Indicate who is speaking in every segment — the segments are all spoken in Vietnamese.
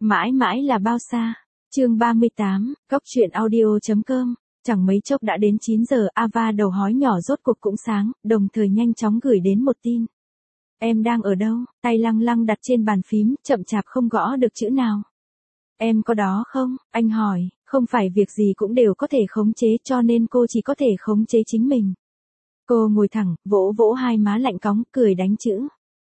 Speaker 1: Mãi mãi là bao xa. Chương 38, Góc truyện audio.com. Chẳng mấy chốc đã đến 9 giờ, Ava đầu hói nhỏ rốt cuộc cũng sáng, đồng thời nhanh chóng gửi đến một tin. Em đang ở đâu? Tay lăng lăng đặt trên bàn phím, chậm chạp không gõ được chữ nào. Em có đó không? Anh hỏi, không phải việc gì cũng đều có thể khống chế cho nên cô chỉ có thể khống chế chính mình. Cô ngồi thẳng, vỗ vỗ hai má lạnh cóng, cười đánh chữ.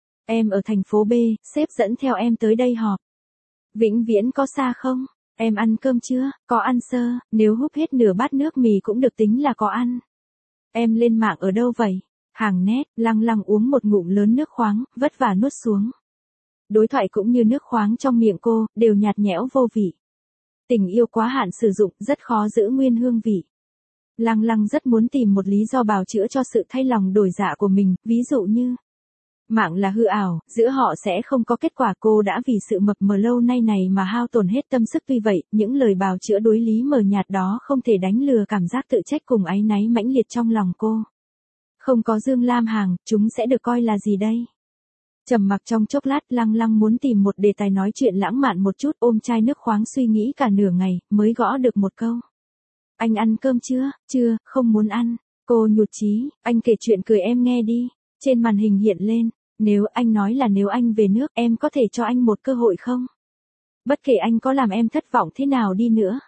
Speaker 1: Em ở thành phố B, sếp dẫn theo em tới đây họp. Vĩnh Viễn có xa không? Em ăn cơm chưa? Có ăn sơ, nếu húp hết nửa bát nước mì cũng được tính là có ăn. Em lên mạng ở đâu vậy? Hàng nét, lăng lăng uống một ngụm lớn nước khoáng, vất vả nuốt xuống. Đối thoại cũng như nước khoáng trong miệng cô, đều nhạt nhẽo vô vị. Tình yêu quá hạn sử dụng, rất khó giữ nguyên hương vị. Lăng lăng rất muốn tìm một lý do bào chữa cho sự thay lòng đổi dạ của mình, ví dụ như mạng là hư ảo, giữa họ sẽ không có kết quả. Cô đã vì sự mập mờ lâu nay này mà hao tổn hết tâm sức, tuy vậy, những lời bào chữa đối lý mờ nhạt đó không thể đánh lừa cảm giác tự trách cùng áy náy mãnh liệt trong lòng cô. Không có Dương Lam Hằng, chúng sẽ được coi là gì đây? Trầm mặc trong chốc lát, lăng lăng muốn tìm một đề tài nói chuyện lãng mạn một chút, ôm chai nước khoáng suy nghĩ cả nửa ngày, mới gõ được một câu. Anh ăn cơm chưa? Chưa, không muốn ăn. Cô nhụt chí, anh kể chuyện cười em nghe đi. Trên màn hình hiện lên, nếu anh nói là nếu anh về nước em có thể cho anh một cơ hội không? Bất kể anh có làm em thất vọng thế nào đi nữa.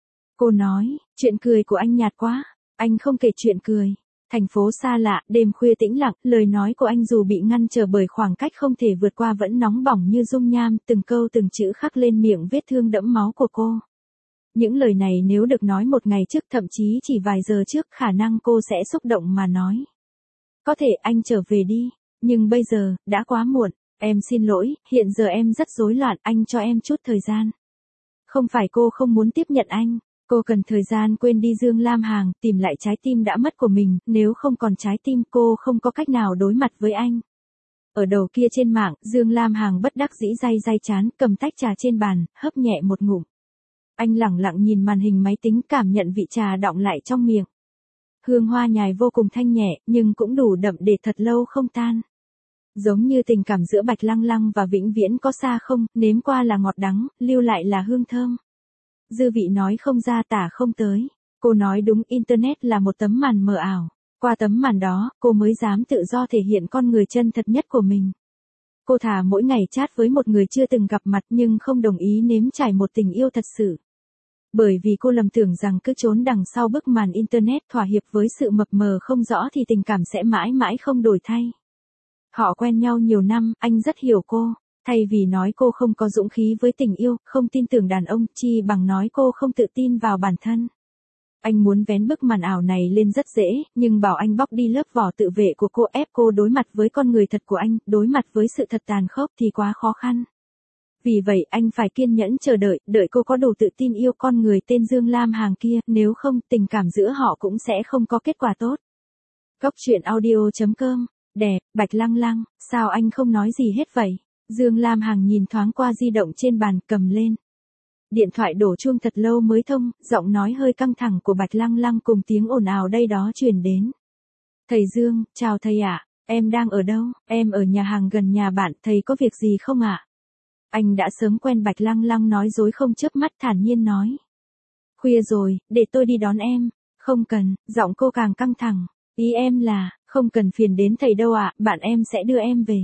Speaker 1: Cô nói, chuyện cười của anh nhạt quá, anh không kể chuyện cười. Thành phố xa lạ, đêm khuya tĩnh lặng, lời nói của anh dù bị ngăn trở bởi khoảng cách không thể vượt qua vẫn nóng bỏng như dung nham, từng câu từng chữ khắc lên miệng vết thương đẫm máu của cô. Những lời này nếu được nói một ngày trước, thậm chí chỉ vài giờ trước, khả năng cô sẽ xúc động mà nói. Có thể anh trở về đi, nhưng bây giờ, đã quá muộn. Em xin lỗi, hiện giờ em rất rối loạn, anh cho em chút thời gian. Không phải cô không muốn tiếp nhận anh. Cô cần thời gian quên đi Dương Lam Hằng, tìm lại trái tim đã mất của mình, nếu không còn trái tim cô không có cách nào đối mặt với anh. Ở đầu kia trên mạng, Dương Lam Hằng bất đắc dĩ day day chán, cầm tách trà trên bàn, hấp nhẹ một ngụm. Anh lẳng lặng nhìn màn hình máy tính, cảm nhận vị trà đọng lại trong miệng. Hương hoa nhài vô cùng thanh nhẹ, nhưng cũng đủ đậm để thật lâu không tan. Giống như tình cảm giữa Bạch Lăng Lăng và Vĩnh Viễn có xa không, nếm qua là ngọt đắng, lưu lại là hương thơm. Dư vị nói không ra tả không tới. Cô nói đúng, Internet là một tấm màn mờ ảo. Qua tấm màn đó, cô mới dám tự do thể hiện con người chân thật nhất của mình. Cô thà mỗi ngày chat với một người chưa từng gặp mặt nhưng không đồng ý nếm trải một tình yêu thật sự. Bởi vì cô lầm tưởng rằng cứ trốn đằng sau bức màn Internet thỏa hiệp với sự mập mờ không rõ thì tình cảm sẽ mãi mãi không đổi thay. Họ quen nhau nhiều năm, anh rất hiểu cô. Thay vì nói cô không có dũng khí với tình yêu, không tin tưởng đàn ông, chi bằng nói cô không tự tin vào bản thân. Anh muốn vén bức màn ảo này lên rất dễ, nhưng bảo anh bóc đi lớp vỏ tự vệ của cô, ép cô đối mặt với con người thật của anh, đối mặt với sự thật tàn khốc thì quá khó khăn. Vì vậy anh phải kiên nhẫn chờ đợi, đợi cô có đủ tự tin yêu con người tên Dương Lam Hằng kia, nếu không, tình cảm giữa họ cũng sẽ không có kết quả tốt. Góc truyện audio.com. Đẹp, Bạch Lăng Lăng, sao anh không nói gì hết vậy? Dương Lam Hằng nhìn thoáng qua di động trên bàn, cầm lên. Điện thoại đổ chuông thật lâu mới thông, giọng nói hơi căng thẳng của Bạch Lăng Lăng cùng tiếng ồn ào đây đó truyền đến. Thầy Dương, chào thầy ạ, em đang ở đâu? Em ở nhà hàng gần nhà bạn, thầy có việc gì không ạ? Anh đã sớm quen Bạch Lăng Lăng nói dối không chớp mắt, thản nhiên nói. Khuya rồi, để tôi đi đón em. Không cần, giọng cô càng căng thẳng. Ý em là, không cần phiền đến thầy đâu ạ, bạn em sẽ đưa em về.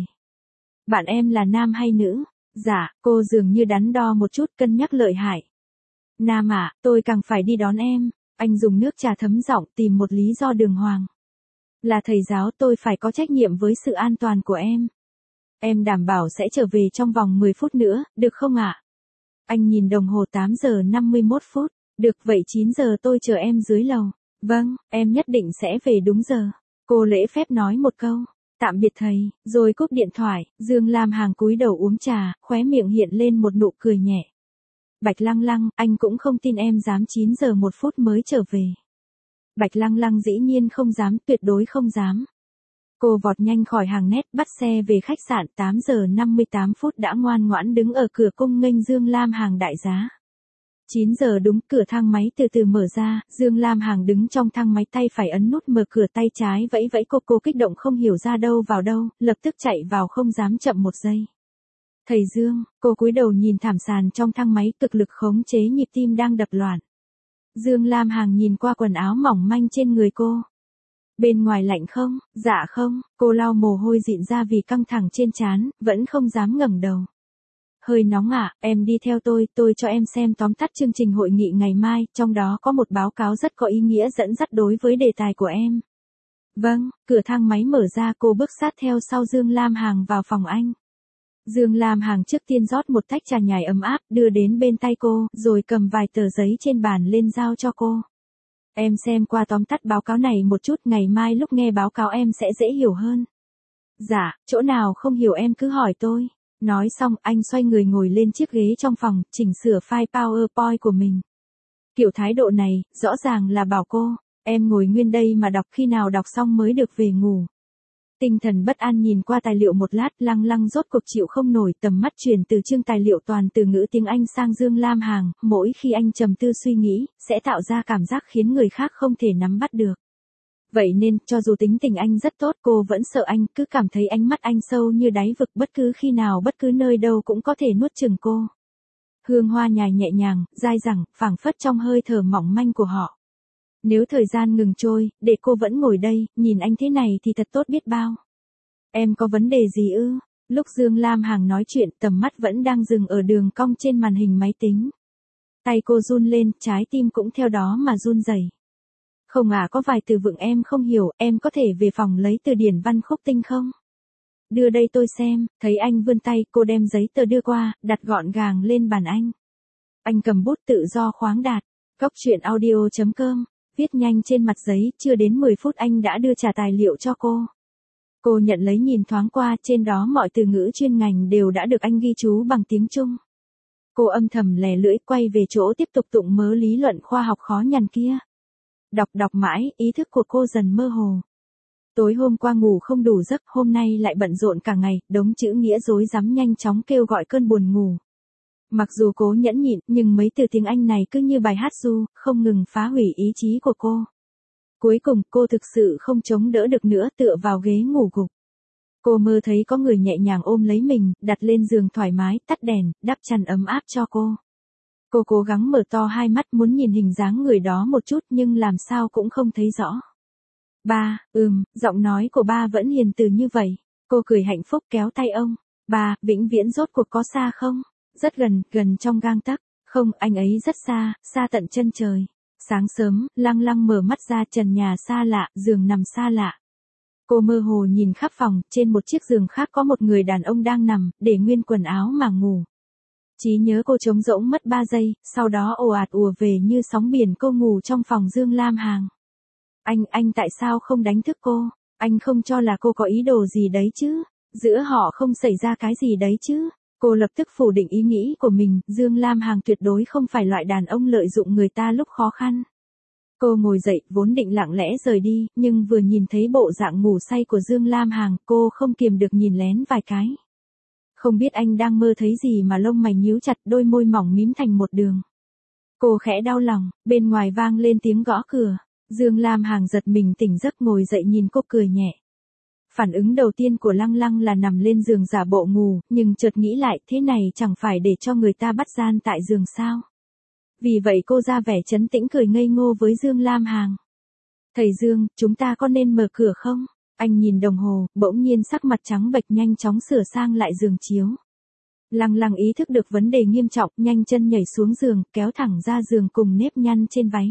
Speaker 1: Bạn em là nam hay nữ? Dạ, cô dường như đắn đo một chút, cân nhắc lợi hại. Nam ạ, tôi càng phải đi đón em. Anh dùng nước trà thấm giọng, tìm một lý do đường hoàng. Là thầy giáo, tôi phải có trách nhiệm với sự an toàn của em. Em đảm bảo sẽ trở về trong vòng 10 phút nữa, được không ạ? Anh nhìn đồng hồ 8 giờ 51 phút. Được vậy 9 giờ tôi chờ em dưới lầu. Vâng, em nhất định sẽ về đúng giờ. Cô lễ phép nói một câu. Tạm biệt thầy, rồi cúp điện thoại. Dương Lam Hằng cúi đầu uống trà, khóe miệng hiện lên một nụ cười nhẹ. Bạch Lăng Lăng, anh cũng không tin em dám 9 giờ 1 phút mới trở về. Bạch Lăng Lăng dĩ nhiên không dám, tuyệt đối không dám. Cô vọt nhanh khỏi hàng nét, bắt xe về khách sạn. 8 giờ 58 phút đã ngoan ngoãn đứng ở cửa cung nghênh Dương Lam Hằng đại giá. 9 giờ đúng, cửa thang máy từ từ mở ra, Dương Lam Hằng đứng trong thang máy, tay phải ấn nút mở cửa, tay trái vẫy vẫy, cô kích động không hiểu ra đâu vào đâu, lập tức chạy vào không dám chậm một giây. Thầy Dương, cô cúi đầu nhìn thảm sàn trong thang máy, cực lực khống chế nhịp tim đang đập loạn. Dương Lam Hằng nhìn qua quần áo mỏng manh trên người cô. Bên ngoài lạnh không? Dạ không, cô lau mồ hôi dịn ra vì căng thẳng trên trán, vẫn không dám ngẩng đầu. Hơi nóng à, em đi theo tôi cho em xem tóm tắt chương trình hội nghị ngày mai, trong đó có một báo cáo rất có ý nghĩa dẫn dắt đối với đề tài của em. Vâng, cửa thang máy mở ra, cô bước sát theo sau Dương Lam Hằng vào phòng anh. Dương Lam Hằng trước tiên rót một tách trà nhài ấm áp, đưa đến bên tay cô, rồi cầm vài tờ giấy trên bàn lên giao cho cô. Em xem qua tóm tắt báo cáo này một chút, ngày mai lúc nghe báo cáo em sẽ dễ hiểu hơn. Dạ, chỗ nào không hiểu em cứ hỏi tôi. Nói xong, anh xoay người ngồi lên chiếc ghế trong phòng, chỉnh sửa file PowerPoint của mình. Kiểu thái độ này, rõ ràng là bảo cô, em ngồi nguyên đây mà đọc, khi nào đọc xong mới được về ngủ. Tinh thần bất an nhìn qua tài liệu một lát, Lăng Lăng rốt cuộc chịu không nổi, tầm mắt chuyển từ chương tài liệu toàn từ ngữ tiếng Anh sang Dương Lam Hằng, mỗi khi anh trầm tư suy nghĩ, sẽ tạo ra cảm giác khiến người khác không thể nắm bắt được. Vậy nên, cho dù tính tình anh rất tốt, cô vẫn sợ anh, cứ cảm thấy ánh mắt anh sâu như đáy vực, bất cứ khi nào bất cứ nơi đâu cũng có thể nuốt chửng cô. Hương hoa nhài nhẹ nhàng, dai dẳng, phảng phất trong hơi thở mỏng manh của họ. Nếu thời gian ngừng trôi, để cô vẫn ngồi đây, nhìn anh thế này thì thật tốt biết bao. Em có vấn đề gì ư? Lúc Dương Lam Hằng nói chuyện, tầm mắt vẫn đang dừng ở đường cong trên màn hình máy tính. Tay cô run lên, trái tim cũng theo đó mà run rẩy. Không à, có vài từ vựng em không hiểu, em có thể về phòng lấy từ điển văn khúc tinh không? Đưa đây tôi xem, thấy anh vươn tay, cô đem giấy tờ đưa qua, đặt gọn gàng lên bàn anh. Anh cầm bút tự do khoáng đạt. Cóc truyện audio.com, viết nhanh trên mặt giấy, chưa đến 10 phút anh đã đưa trả tài liệu cho cô. Cô nhận lấy nhìn thoáng qua, trên đó mọi từ ngữ chuyên ngành đều đã được anh ghi chú bằng tiếng Trung. Cô âm thầm lè lưỡi, quay về chỗ tiếp tục tụng mớ lý luận khoa học khó nhằn kia. Đọc mãi, ý thức của cô dần mơ hồ. Tối hôm qua ngủ không đủ giấc, hôm nay lại bận rộn cả ngày, đống chữ nghĩa rối rắm nhanh chóng kêu gọi cơn buồn ngủ. Mặc dù cố nhẫn nhịn, nhưng mấy từ tiếng Anh này cứ như bài hát ru, không ngừng phá hủy ý chí của cô. Cuối cùng, cô thực sự không chống đỡ được nữa, tựa vào ghế ngủ gục. Cô mơ thấy có người nhẹ nhàng ôm lấy mình, đặt lên giường thoải mái, tắt đèn, đắp chăn ấm áp cho cô. Cô cố gắng mở to hai mắt muốn nhìn hình dáng người đó một chút nhưng làm sao cũng không thấy rõ. Ba, giọng nói của ba vẫn hiền từ như vậy. Cô cười hạnh phúc kéo tay ông. Ba, vĩnh viễn rốt cuộc có xa không? Rất gần, gần trong gang tấc. Không, anh ấy rất xa, xa tận chân trời. Sáng sớm, Lăng Lăng mở mắt ra, trần nhà xa lạ, giường nằm xa lạ. Cô mơ hồ nhìn khắp phòng, trên một chiếc giường khác có một người đàn ông đang nằm, để nguyên quần áo mà ngủ. Trí nhớ cô trống rỗng mất 3 giây, sau đó ồ ạt ùa về như sóng biển, cô ngủ trong phòng Dương Lam Hằng. Anh tại sao không đánh thức cô? Anh không cho là cô có ý đồ gì đấy chứ? Giữa họ không xảy ra cái gì đấy chứ? Cô lập tức phủ định ý nghĩ của mình, Dương Lam Hằng tuyệt đối không phải loại đàn ông lợi dụng người ta lúc khó khăn. Cô ngồi dậy, vốn định lặng lẽ rời đi, nhưng vừa nhìn thấy bộ dạng ngủ say của Dương Lam Hằng, cô không kiềm được nhìn lén vài cái. Không biết anh đang mơ thấy gì mà lông mày nhíu chặt, đôi môi mỏng mím thành một đường. Cô khẽ đau lòng, bên ngoài vang lên tiếng gõ cửa. Dương Lam Hằng giật mình tỉnh giấc, ngồi dậy nhìn cô cười nhẹ. Phản ứng đầu tiên của Lăng Lăng là nằm lên giường giả bộ ngủ, nhưng chợt nghĩ lại, thế này chẳng phải để cho người ta bắt gian tại giường sao? Vì vậy cô ra vẻ trấn tĩnh cười ngây ngô với Dương Lam Hằng. Thầy Dương, chúng ta có nên mở cửa không? Anh nhìn đồng hồ, bỗng nhiên sắc mặt trắng bệch, nhanh chóng sửa sang lại giường chiếu. Lăng Lăng ý thức được vấn đề nghiêm trọng, nhanh chân nhảy xuống giường, kéo thẳng ra giường cùng nếp nhăn trên váy.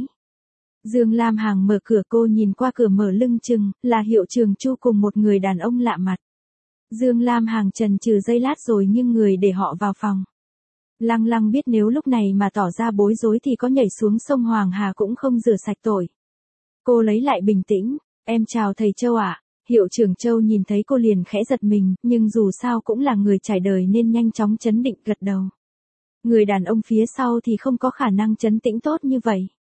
Speaker 1: Dương Lam Hằng mở cửa, cô nhìn qua cửa mở lưng chừng, là Hiệu Trường Chu cùng một người đàn ông lạ mặt. Dương Lam Hằng chần chừ giây lát rồi nghiêng người để họ vào phòng. Lăng Lăng biết nếu lúc này mà tỏ ra bối rối thì có nhảy xuống sông Hoàng Hà cũng không rửa sạch tội. Cô lấy lại bình tĩnh, em chào thầy Châu ạ. Hiệu trưởng Châu nhìn thấy cô liền khẽ giật mình, nhưng dù sao cũng là người trải đời nên nhanh chóng trấn định gật đầu. Người đàn ông phía sau thì không có khả năng trấn tĩnh tốt như vậy.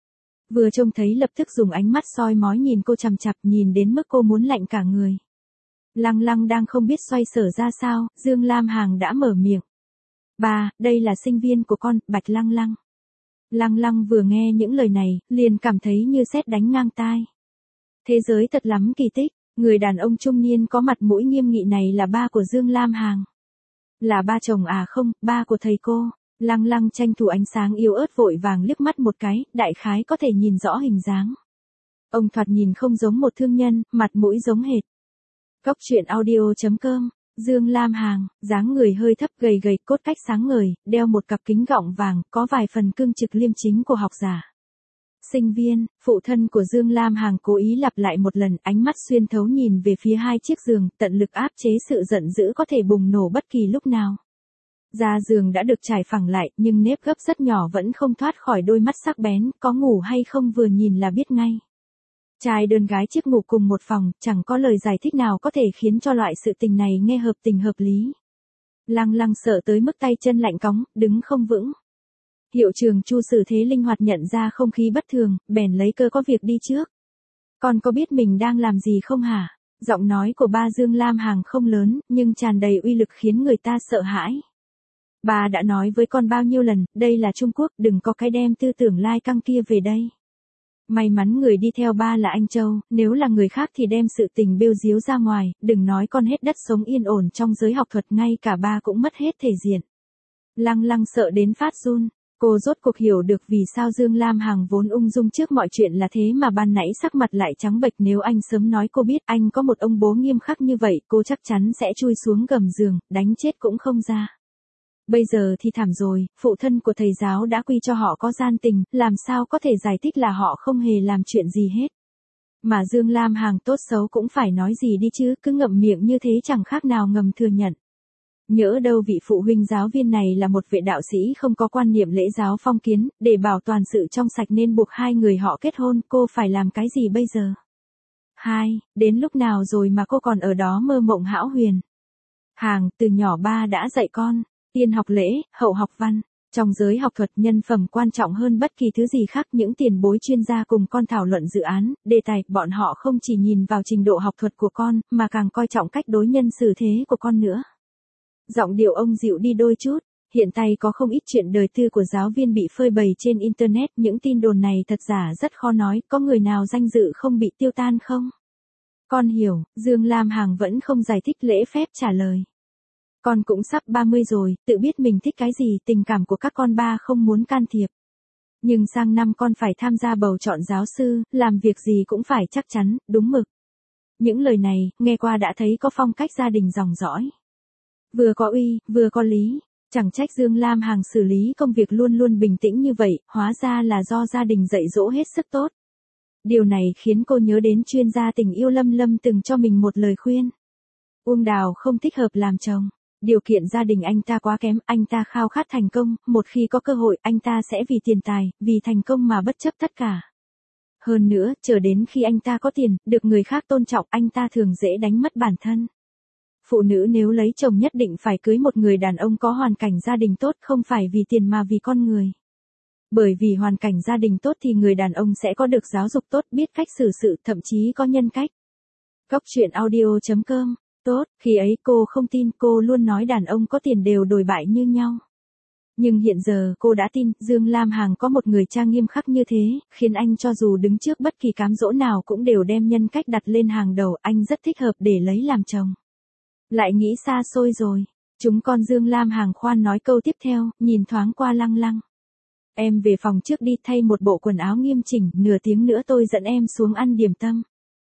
Speaker 1: Vừa trông thấy lập tức dùng ánh mắt soi mói nhìn cô chằm chằm, nhìn đến mức cô muốn lạnh cả người. Lăng Lăng đang không biết xoay sở ra sao, Dương Lam Hằng đã mở miệng. Ba, đây là sinh viên của con, Bạch Lăng Lăng. Lăng Lăng vừa nghe những lời này, liền cảm thấy như sét đánh ngang tai. Thế giới thật lắm kỳ tích, người đàn ông trung niên có mặt mũi nghiêm nghị này là ba của Dương Lam Hằng. Là ba chồng à? Không, ba của thầy cô. Lăng Lăng tranh thủ ánh sáng yếu ớt vội vàng liếc mắt một cái, đại khái có thể nhìn rõ hình dáng. Ông thoạt nhìn không giống một thương nhân, mặt mũi giống hệt. Cốc truyện audio.com. Dương Lam Hằng, dáng người hơi thấp gầy gầy, cốt cách sáng ngời, đeo một cặp kính gọng vàng, có vài phần cương trực liêm chính của học giả. Sinh viên, phụ thân của Dương Lam Hằng cố ý lặp lại một lần, ánh mắt xuyên thấu nhìn về phía hai chiếc giường, tận lực áp chế sự giận dữ có thể bùng nổ bất kỳ lúc nào. Da giường đã được trải phẳng lại, nhưng nếp gấp rất nhỏ vẫn không thoát khỏi đôi mắt sắc bén, có ngủ hay không vừa nhìn là biết ngay. Trai đơn gái chiếc ngủ cùng một phòng, chẳng có lời giải thích nào có thể khiến cho loại sự tình này nghe hợp tình hợp lý. Lăng Lăng sợ tới mức tay chân lạnh cóng, đứng không vững. Hiệu trưởng Chu Sử Thế linh hoạt nhận ra không khí bất thường, bèn lấy cơ có việc đi trước. Con có biết mình đang làm gì không hả? Giọng nói của ba Dương Lam Hằng không lớn, nhưng tràn đầy uy lực khiến người ta sợ hãi. Ba đã nói với con bao nhiêu lần, đây là Trung Quốc, đừng có cái đem tư tưởng lai căng kia về đây. May mắn người đi theo ba là anh Châu, nếu là người khác thì đem sự tình bêu díu ra ngoài, đừng nói con hết đất sống yên ổn trong giới học thuật, ngay cả ba cũng mất hết thể diện. Lăng Lăng sợ đến phát run, cô rốt cuộc hiểu được vì sao Dương Lam Hằng vốn ung dung trước mọi chuyện là thế mà ban nãy sắc mặt lại trắng bệch. Nếu anh sớm nói cô biết anh có một ông bố nghiêm khắc như vậy, cô chắc chắn sẽ chui xuống gầm giường, đánh chết cũng không ra. Bây giờ thì thảm rồi, phụ thân của thầy giáo đã quy cho họ có gian tình, làm sao có thể giải thích là họ không hề làm chuyện gì hết. Mà Dương Lam Hằng tốt xấu cũng phải nói gì đi chứ, cứ ngậm miệng như thế chẳng khác nào ngầm thừa nhận. Nhỡ đâu vị phụ huynh giáo viên này là một vị đạo sĩ không có quan niệm lễ giáo phong kiến, để bảo toàn sự trong sạch nên buộc hai người họ kết hôn, cô phải làm cái gì bây giờ? Đến lúc nào rồi mà cô còn ở đó mơ mộng hão huyền? Hằng, từ nhỏ ba đã dạy con. Tiên học lễ, hậu học văn. Trong giới học thuật, nhân phẩm quan trọng hơn bất kỳ thứ gì khác. Những tiền bối chuyên gia cùng con thảo luận dự án, đề tài, bọn họ không chỉ nhìn vào trình độ học thuật của con, mà càng coi trọng cách đối nhân xử thế của con nữa. Giọng điệu ông dịu đi đôi chút. Hiện tại có không ít chuyện đời tư của giáo viên bị phơi bày trên Internet. Những tin đồn này thật giả rất khó nói, có người nào danh dự không bị tiêu tan không? Con hiểu, Dương Lam Hằng vẫn không giải thích, lễ phép trả lời. Con cũng sắp 30 rồi, tự biết mình thích cái gì, tình cảm của các con ba không muốn can thiệp. Nhưng sang năm con phải tham gia bầu chọn giáo sư, làm việc gì cũng phải chắc chắn, đúng mực. Những lời này, nghe qua đã thấy có phong cách gia đình dòng dõi. Vừa có uy, vừa có lý. Chẳng trách Dương Lam Hằng xử lý công việc luôn luôn bình tĩnh như vậy, hóa ra là do gia đình dạy dỗ hết sức tốt. Điều này khiến cô nhớ đến chuyên gia tình yêu Lâm Lâm từng cho mình một lời khuyên. Uông Đào không thích hợp làm chồng. Điều kiện gia đình anh ta quá kém, anh ta khao khát thành công, một khi có cơ hội anh ta sẽ vì tiền tài, vì thành công mà bất chấp tất cả. Hơn nữa, chờ đến khi anh ta có tiền, được người khác tôn trọng, anh ta thường dễ đánh mất bản thân. Phụ nữ nếu lấy chồng nhất định phải cưới một người đàn ông có hoàn cảnh gia đình tốt, không phải vì tiền mà vì con người. Bởi vì hoàn cảnh gia đình tốt thì người đàn ông sẽ có được giáo dục tốt, biết cách xử sự, thậm chí có nhân cách. Cốc truyện audio.com. Tốt, khi ấy cô không tin, cô luôn nói đàn ông có tiền đều đồi bại như nhau. Nhưng hiện giờ cô đã tin, Dương Lam Hằng có một người cha nghiêm khắc như thế, khiến anh cho dù đứng trước bất kỳ cám dỗ nào cũng đều đem nhân cách đặt lên hàng đầu, anh rất thích hợp để lấy làm chồng. Lại nghĩ xa xôi rồi. Chúng con Dương Lam Hằng khoan nói câu tiếp theo, nhìn thoáng qua Lăng Lăng. Em về phòng trước đi, thay một bộ quần áo nghiêm chỉnh, nửa tiếng nữa tôi dẫn em xuống ăn điểm tâm.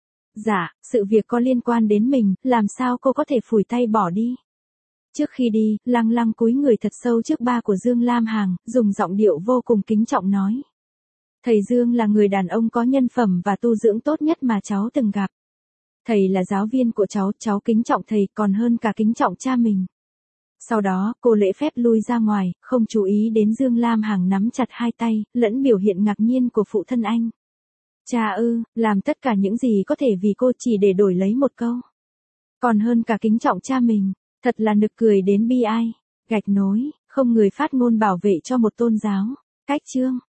Speaker 1: Dạ, sự việc có liên quan đến mình, làm sao cô có thể phủi tay bỏ đi. Trước khi đi, Lăng Lăng cúi người thật sâu trước ba của Dương Lam Hằng, dùng giọng điệu vô cùng kính trọng nói. Thầy Dương là người đàn ông có nhân phẩm và tu dưỡng tốt nhất mà cháu từng gặp. Thầy là giáo viên của cháu kính trọng thầy còn hơn cả kính trọng cha mình. Sau đó, cô lễ phép lui ra ngoài, không chú ý đến Dương Lam Hằng nắm chặt hai tay, lẫn biểu hiện ngạc nhiên của phụ thân anh. Cha ư, làm tất cả những gì có thể vì cô chỉ để đổi lấy một câu. Còn hơn cả kính trọng cha mình, thật là nực cười đến bi ai. Gạch nối, không người phát ngôn bảo vệ cho một tôn giáo. Cách chương.